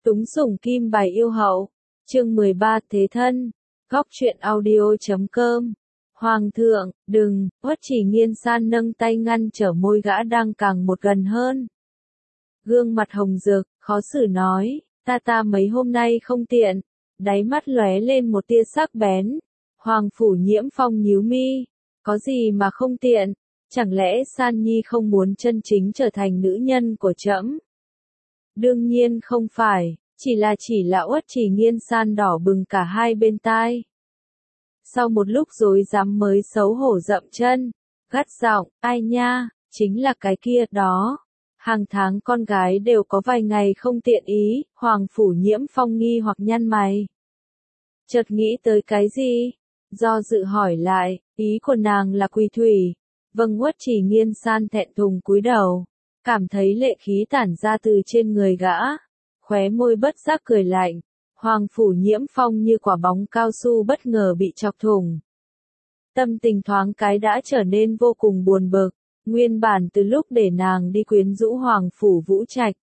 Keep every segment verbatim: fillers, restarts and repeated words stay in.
Túng sủng kim bài yêu hậu. Chương mười ba Thế thân. Góc truyện audio.com. Hoàng thượng, đừng, Uất Chỉ Nghiên san nâng tay ngăn trở môi gã đang càng một gần hơn. Gương mặt hồng rực, khó xử nói, ta ta mấy hôm nay không tiện. Đáy mắt lóe lên một tia sắc bén. Hoàng phủ Nhiễm Phong nhíu mi, có gì mà không tiện, chẳng lẽ San Nhi không muốn chân chính trở thành nữ nhân của trẫm? Đương nhiên không phải, chỉ là chỉ là Uất Chỉ Nghiên san đỏ bừng cả hai bên tai. Sau một lúc rối rắm mới xấu hổ dậm chân, gắt giọng, ai nha, chính là cái kia đó. Hàng tháng con gái đều có vài ngày không tiện ý, Hoàng phủ Nhiễm Phong nghi hoặc nhăn mày. Chợt nghĩ tới cái gì? Do dự hỏi lại, ý của nàng là Quỳ Thủy. Vâng. Uất Chỉ Nghiên san thẹn thùng cúi đầu, cảm thấy lệ khí tản ra từ trên người gã, khóe môi bất giác cười lạnh. Hoàng phủ Nhiễm Phong như quả bóng cao su bất ngờ bị chọc thủng. Tâm tình thoáng cái đã trở nên vô cùng buồn bực, nguyên bản từ lúc để nàng đi quyến rũ Hoàng phủ Vũ Trạch.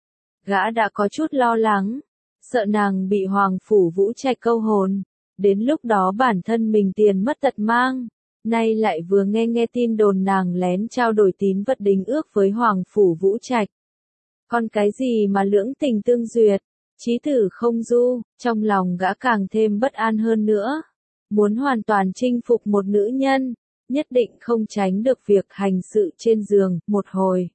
Gã đã có chút lo lắng, sợ nàng bị Hoàng phủ Vũ Trạch câu hồn, đến lúc đó bản thân mình tiền mất tật mang. Nay lại vừa nghe nghe tin đồn nàng lén trao đổi tín vật đính ước với Hoàng phủ Vũ Trạch. Còn cái gì mà lưỡng tình tương duyệt, chí tử không du, trong lòng gã càng thêm bất an hơn nữa. Muốn hoàn toàn chinh phục một nữ nhân, nhất định không tránh được việc hành sự trên giường, một hồi.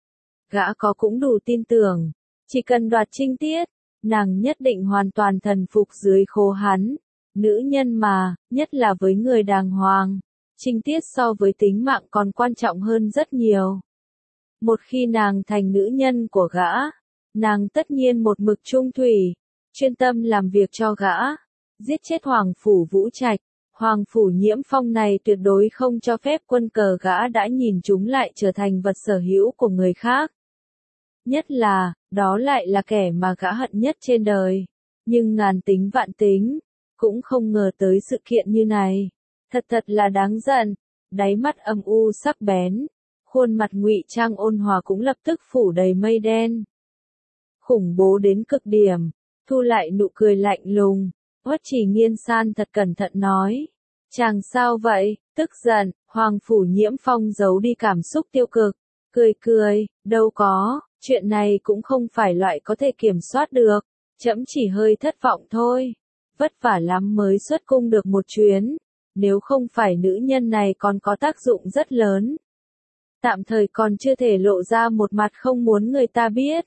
Gã có cũng đủ tin tưởng, chỉ cần đoạt trinh tiết, nàng nhất định hoàn toàn thần phục dưới khố hắn. Nữ nhân mà, nhất là với người đàng hoàng, trinh tiết so với tính mạng còn quan trọng hơn rất nhiều. Một khi nàng thành nữ nhân của gã, nàng tất nhiên một mực trung thủy, chuyên tâm làm việc cho gã, giết chết Hoàng phủ Vũ Trạch. Hoàng phủ Nhiễm Phong này tuyệt đối không cho phép quân cờ gã đã nhìn chúng lại trở thành vật sở hữu của người khác. Nhất là, đó lại là kẻ mà gã hận nhất trên đời. Nhưng ngàn tính vạn tính, cũng không ngờ tới sự kiện như này. Thật thật là đáng giận. Đáy mắt âm u sắc bén, khuôn mặt ngụy trang ôn hòa cũng lập tức phủ đầy mây đen. Khủng bố đến cực điểm, thu lại nụ cười lạnh lùng. Uất Chỉ Nghiên san thật cẩn thận nói. Chàng sao vậy, tức giận, Hoàng phủ Nhiễm Phong giấu đi cảm xúc tiêu cực. Cười cười, đâu có, chuyện này cũng không phải loại có thể kiểm soát được. Trẫm chỉ hơi thất vọng thôi. Vất vả lắm mới xuất cung được một chuyến. Nếu không phải nữ nhân này còn có tác dụng rất lớn. Tạm thời còn chưa thể lộ ra một mặt không muốn người ta biết.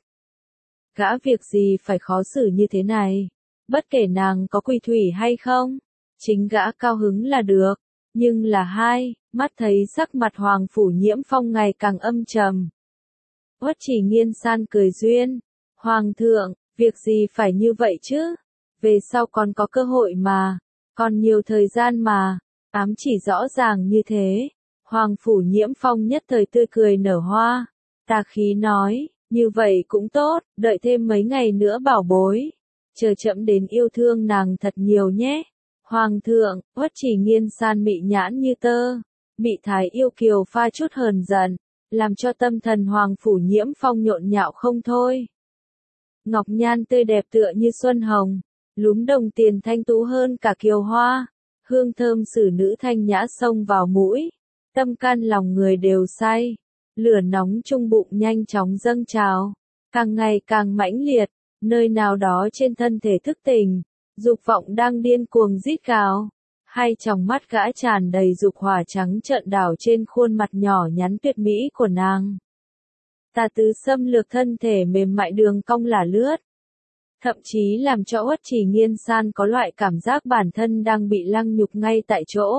Gã việc gì phải khó xử như thế này. Bất kể nàng có Quỳ Thủy hay không, chính gã cao hứng là được. Nhưng là hai, mắt thấy sắc mặt Hoàng phủ Nhiễm Phong ngày càng âm trầm. Uất Chỉ Nghiên san cười duyên. Hoàng thượng, việc gì phải như vậy chứ? Về sau còn có cơ hội mà, còn nhiều thời gian mà. Ám chỉ rõ ràng như thế. Hoàng phủ Nhiễm Phong nhất thời tươi cười nở hoa. Tà khí nói, như vậy cũng tốt, đợi thêm mấy ngày nữa bảo bối. Chờ trẫm đến yêu thương nàng thật nhiều nhé. Hoàng thượng, Uất Chỉ Nghiên san mị nhãn như tơ. Mị thái yêu kiều pha chút hờn giận, làm cho tâm thần Hoàng phủ Nhiễm Phong nhộn nhạo không thôi. Ngọc nhan tươi đẹp tựa như xuân hồng, lúm đồng tiền thanh tú hơn cả kiều hoa. Hương thơm xử nữ thanh nhã xông vào mũi, tâm can lòng người đều say. Lửa nóng trung bụng nhanh chóng dâng trào, càng ngày càng mãnh liệt, nơi nào đó trên thân thể thức tỉnh, dục vọng đang điên cuồng rít gào. Hai tròng mắt gã tràn đầy dục hỏa trắng trợn đảo trên khuôn mặt nhỏ nhắn tuyệt mỹ của nàng. Tà tứ xâm lược thân thể mềm mại đường cong lả lướt. Thậm chí làm cho Uất Chỉ Nghiên san có loại cảm giác bản thân đang bị lăng nhục ngay tại chỗ.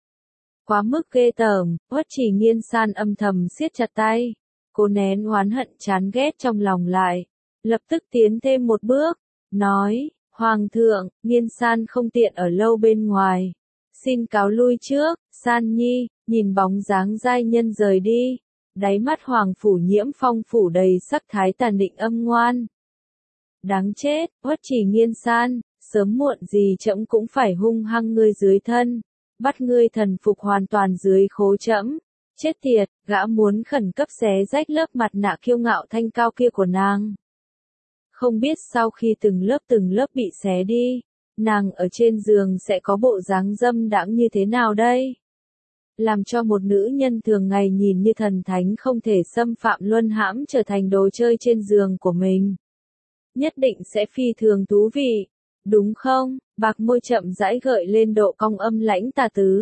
Quá mức ghê tởm, Uất Chỉ Nghiên san âm thầm siết chặt tay. Cô nén oán hận chán ghét trong lòng lại. Lập tức tiến thêm một bước, nói, Hoàng thượng, Nghiên san không tiện ở lâu bên ngoài. Xin cáo lui trước. San Nhi, nhìn bóng dáng giai nhân rời đi. Đáy mắt Hoàng phủ Nhiễm Phong phủ đầy sắc thái tàn định âm ngoan. Đáng chết, Uất Chỉ Nghiên san, sớm muộn gì trẫm cũng phải hung hăng ngươi dưới thân, bắt ngươi thần phục hoàn toàn dưới khố trẫm. Chết tiệt, gã muốn khẩn cấp xé rách lớp mặt nạ kiêu ngạo thanh cao kia của nàng. Không biết sau khi từng lớp từng lớp bị xé đi, nàng ở trên giường sẽ có bộ dáng dâm đãng như thế nào đây? Làm cho một nữ nhân thường ngày nhìn như thần thánh không thể xâm phạm luân hãm trở thành đồ chơi trên giường của mình. Nhất định sẽ phi thường thú vị, đúng không? Bạc môi chậm rãi gợi lên độ cong âm lãnh tà tứ.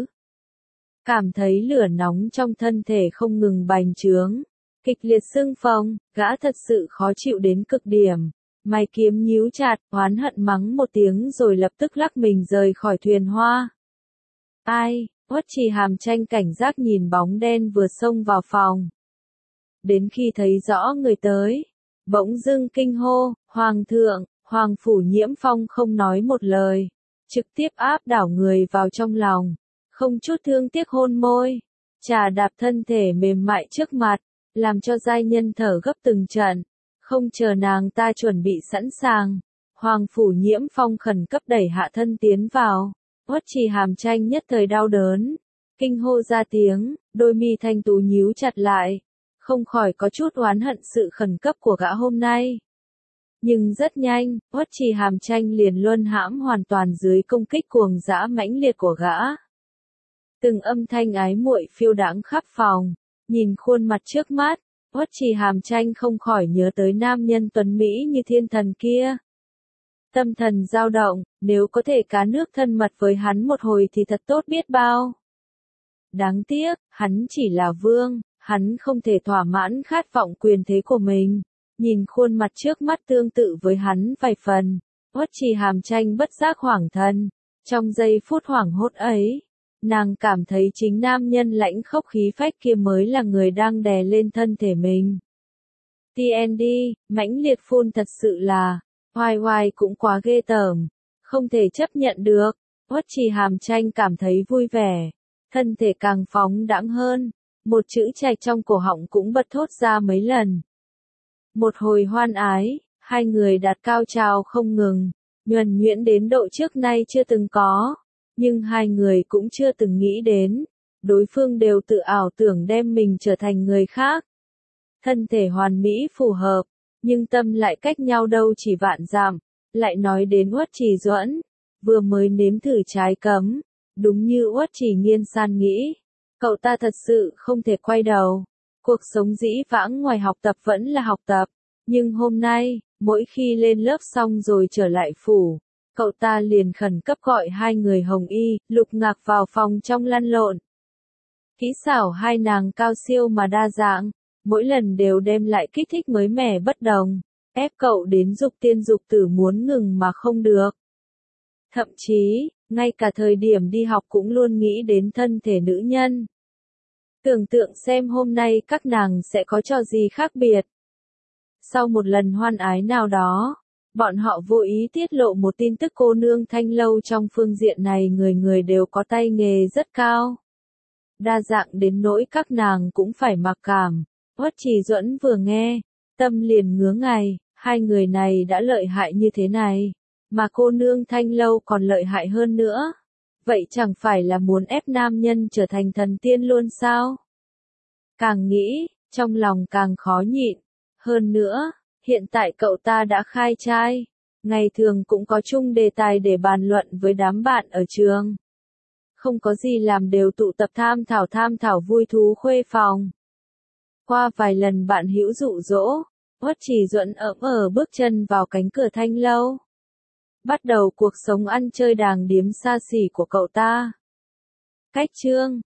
Cảm thấy lửa nóng trong thân thể không ngừng bành trướng, kịch liệt sưng phồng, gã thật sự khó chịu đến cực điểm. Mày kiếm nhíu chặt, oán hận mắng một tiếng rồi lập tức lắc mình rời khỏi thuyền hoa. Ai, Uất Trì Hàm Tranh cảnh giác nhìn bóng đen vừa xông vào phòng. Đến khi thấy rõ người tới, bỗng dưng kinh hô, Hoàng thượng, Hoàng phủ Nhiễm Phong không nói một lời, trực tiếp áp đảo người vào trong lòng, không chút thương tiếc hôn môi, trà đạp thân thể mềm mại trước mặt, làm cho giai nhân thở gấp từng trận. Không chờ nàng ta chuẩn bị sẵn sàng, Hoàng phủ Nhiễm Phong khẩn cấp đẩy hạ thân tiến vào. Uất Trì Hàm Tranh nhất thời đau đớn, kinh hô ra tiếng, đôi mi thanh tú nhíu chặt lại, không khỏi có chút oán hận sự khẩn cấp của gã hôm nay. Nhưng rất nhanh, Uất Trì Hàm Tranh liền luân hãm hoàn toàn dưới công kích cuồng dã mãnh liệt của gã. Từng âm thanh ái muội phiêu đãng khắp phòng, nhìn khuôn mặt trước mắt, Uất Trì Hàm Tranh không khỏi nhớ tới nam nhân tuấn Mỹ như thiên thần kia. Tâm thần dao động, nếu có thể cá nước thân mật với hắn một hồi thì thật tốt biết bao. Đáng tiếc, hắn chỉ là vương, hắn không thể thỏa mãn khát vọng quyền thế của mình. Nhìn khuôn mặt trước mắt tương tự với hắn vài phần, Uất Trì Hàm Tranh bất giác hoảng thân. Trong giây phút hoảng hốt ấy, nàng cảm thấy chính nam nhân lãnh khốc khí phách kia mới là người đang đè lên thân thể mình. tê en đê, mãnh liệt phun thật sự là, hoài hoài cũng quá ghê tởm, không thể chấp nhận được. Uất Trì Hàm Tranh cảm thấy vui vẻ, thân thể càng phóng đãng hơn, một chữ trạch trong cổ họng cũng bật thốt ra mấy lần. Một hồi hoan ái, hai người đạt cao trào không ngừng, nhuần nhuyễn đến độ trước nay chưa từng có, nhưng hai người cũng chưa từng nghĩ đến, đối phương đều tự ảo tưởng đem mình trở thành người khác. Thân thể hoàn mỹ phù hợp, nhưng tâm lại cách nhau đâu chỉ vạn dặm. Lại nói đến Uất Trì Duẫn, vừa mới nếm thử trái cấm, đúng như Uất Trì Nghiên San nghĩ, cậu ta thật sự không thể quay đầu. Cuộc sống dĩ vãng ngoài học tập vẫn là học tập, nhưng hôm nay, mỗi khi lên lớp xong rồi trở lại phủ, cậu ta liền khẩn cấp gọi hai người Hồng Y, Lục Ngạc vào phòng trong lăn lộn. Kỹ xảo hai nàng cao siêu mà đa dạng, mỗi lần đều đem lại kích thích mới mẻ bất đồng, ép cậu đến dục tiên dục tử muốn ngừng mà không được. Thậm chí, ngay cả thời điểm đi học cũng luôn nghĩ đến thân thể nữ nhân. Tưởng tượng xem hôm nay các nàng sẽ có trò gì khác biệt. Sau một lần hoan ái nào đó, bọn họ vô ý tiết lộ một tin tức cô nương Thanh Lâu trong phương diện này người người đều có tay nghề rất cao. Đa dạng đến nỗi các nàng cũng phải mặc cảm. Uất Trì Duẫn vừa nghe, tâm liền ngứa ngày, hai người này đã lợi hại như thế này, mà cô nương Thanh Lâu còn lợi hại hơn nữa. Vậy chẳng phải là muốn ép nam nhân trở thành thần tiên luôn sao? Càng nghĩ, trong lòng càng khó nhịn. Hơn nữa, hiện tại cậu ta đã khai trai, ngày thường cũng có chung đề tài để bàn luận với đám bạn ở trường. Không có gì làm đều tụ tập tham thảo tham thảo vui thú khuê phòng. Qua vài lần bạn hữu dụ dỗ, Uất Trì Duẫn ỡm ở bước chân vào cánh cửa Thanh Lâu. Bắt đầu cuộc sống ăn chơi đàng điếm xa xỉ của cậu ta. Cách chương